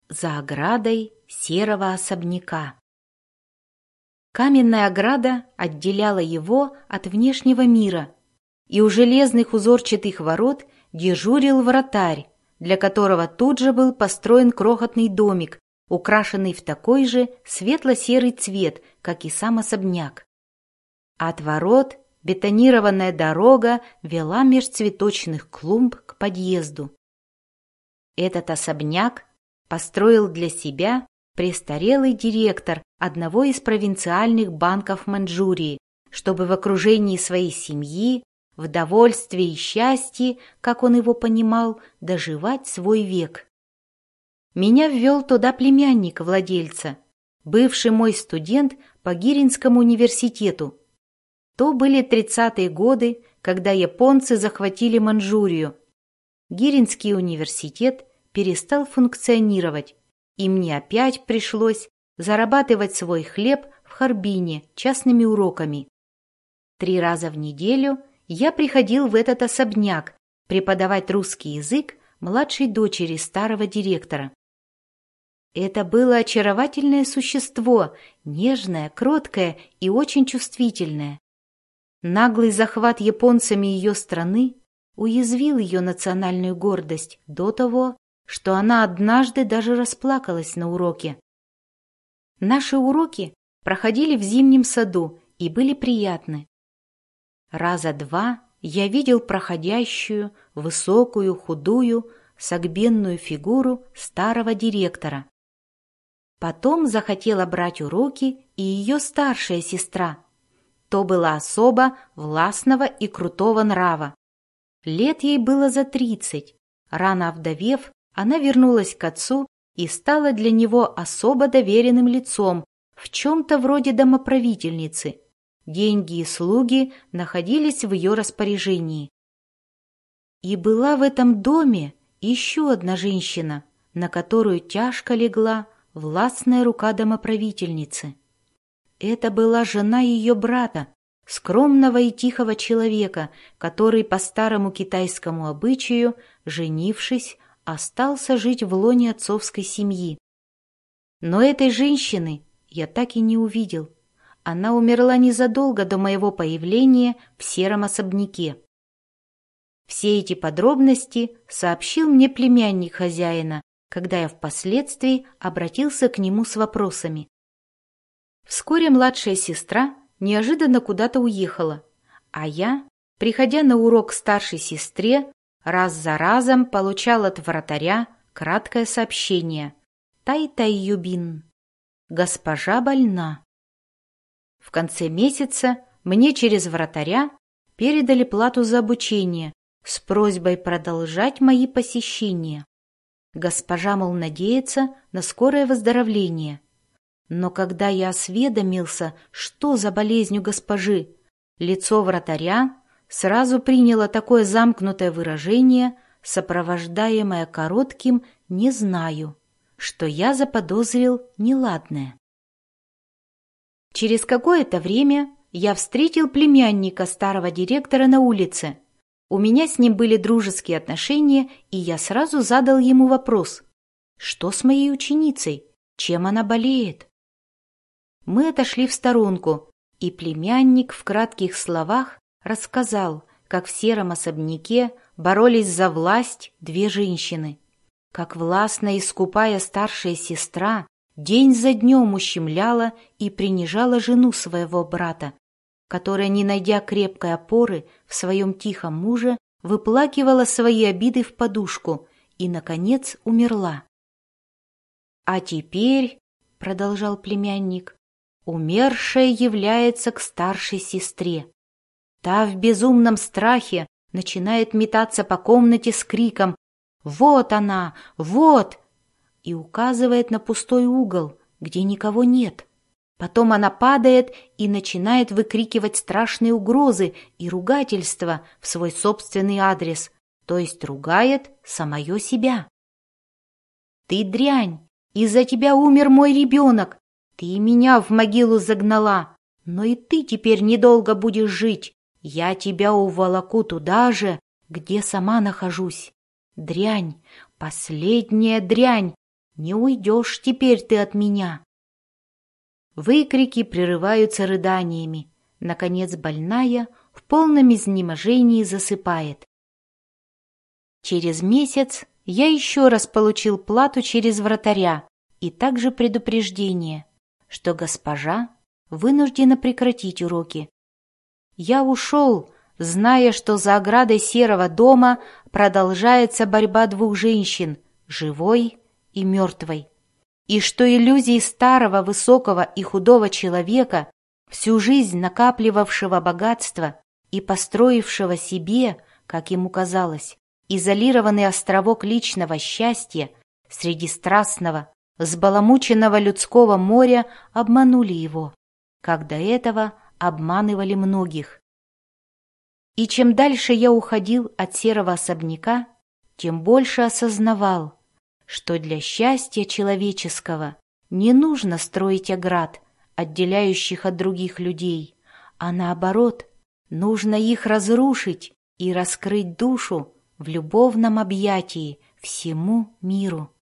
За оградой серого особняка. Каменная ограда отделяла его от внешнего мира, и у железных узорчатых ворот дежурил вратарь, для которого тут же был построен крохотный домик, украшенный в такой же светло-серый цвет, как и сам особняк. От ворот бетонированная дорога вела меж цветочных клумб к подъезду. Этот особняк построил для себя престарелый директор одного из провинциальных банков Маньчжурии, чтобы в окружении своей семьи, в довольстве и счастье, как он его понимал, доживать свой век. Меня ввел туда племянник владельца, бывший мой студент по Гиринскому университету. То были 30-е годы, когда японцы захватили Маньчжурию. Гиринский университет перестал функционировать, и мне опять пришлось зарабатывать свой хлеб в Харбине частными уроками. 3 раза в неделю я приходил в этот особняк преподавать русский язык младшей дочери старого директора. Это было очаровательное существо, нежное, кроткое и очень чувствительное. Наглый захват японцами ее страны уязвил ее национальную гордость до того, что она однажды даже расплакалась на уроке. Наши уроки проходили в зимнем саду и были приятны. Раза 2 я видел проходящую, высокую, худую, согбенную фигуру старого директора. Потом захотела брать уроки и ее старшая сестра. То была особа властного и крутого нрава. Лет ей было за 30. Рано овдовев, она вернулась к отцу и стала для него особо доверенным лицом, в чем-то вроде домоправительницы. Деньги и слуги находились в ее распоряжении. И была в этом доме еще одна женщина, на которую тяжко легла властная рука домоправительницы. Это была жена ее брата, скромного и тихого человека, который по старому китайскому обычаю, женившись, остался жить в лоне отцовской семьи. Но этой женщины я так и не увидел. Она умерла незадолго до моего появления в сером особняке. Все эти подробности сообщил мне племянник хозяина, когда я впоследствии обратился к нему с вопросами. Вскоре младшая сестра неожиданно куда-то уехала, а я, приходя на урок к старшей сестре, раз за разом получал от вратаря краткое сообщение: «Тай-тай-юбин. Госпожа больна». В конце месяца мне через вратаря передали плату за обучение с просьбой продолжать мои посещения. Госпожа, мол, надеется на скорое выздоровление. Но когда я осведомился, что за болезнь у госпожи, лицо вратаря сразу приняло такое замкнутое выражение, сопровождаемое коротким «не знаю», что я заподозрил неладное. Через какое-то время я встретил племянника старого директора на улице. У меня с ним были дружеские отношения, и я сразу задал ему вопрос: что с моей ученицей, чем она болеет? Мы отошли в сторонку, и племянник в кратких словах рассказал, как в сером особняке боролись за власть 2 женщины, как властная и скупая старшая сестра день за днем ущемляла и принижала жену своего брата, которая, не найдя крепкой опоры в своем тихом муже, выплакивала свои обиды в подушку и, наконец, умерла. «А теперь, — продолжал племянник, — умершая является к старшей сестре. Та в безумном страхе начинает метаться по комнате с криком: «Вот она! Вот!» и указывает на пустой угол, где никого нет. Потом она падает и начинает выкрикивать страшные угрозы и ругательства в свой собственный адрес, то есть ругает самое себя. «Ты дрянь! Из-за тебя умер мой ребенок! Ты меня в могилу загнала! Но и ты теперь недолго будешь жить! Я тебя уволоку туда же, где сама нахожусь! Дрянь! Последняя дрянь! Не уйдешь теперь ты от меня!» Выкрики прерываются рыданиями. Наконец больная в полном изнеможении засыпает. Через месяц я еще раз получил плату через вратаря и также предупреждение, что госпожа вынуждена прекратить уроки. Я ушел, зная, что за оградой серого дома продолжается борьба двух женщин, живой и мертвой, и что иллюзии старого, высокого и худого человека, всю жизнь накапливавшего богатство и построившего себе, как ему казалось, изолированный островок личного счастья среди страстного, взбаламученного людского моря, обманули его, как до этого обманывали многих. И чем дальше я уходил от серого особняка, тем больше осознавал, что для счастья человеческого не нужно строить оград, отделяющих от других людей, а наоборот, нужно их разрушить и раскрыть душу в любовном объятии всему миру.